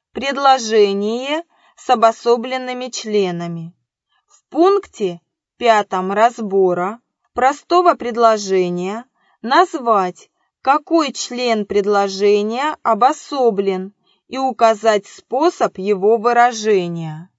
предложение с обособленными членами. В пункте 5 разбора простого предложения назвать, какой член предложения обособлен, и указать способ его выражения.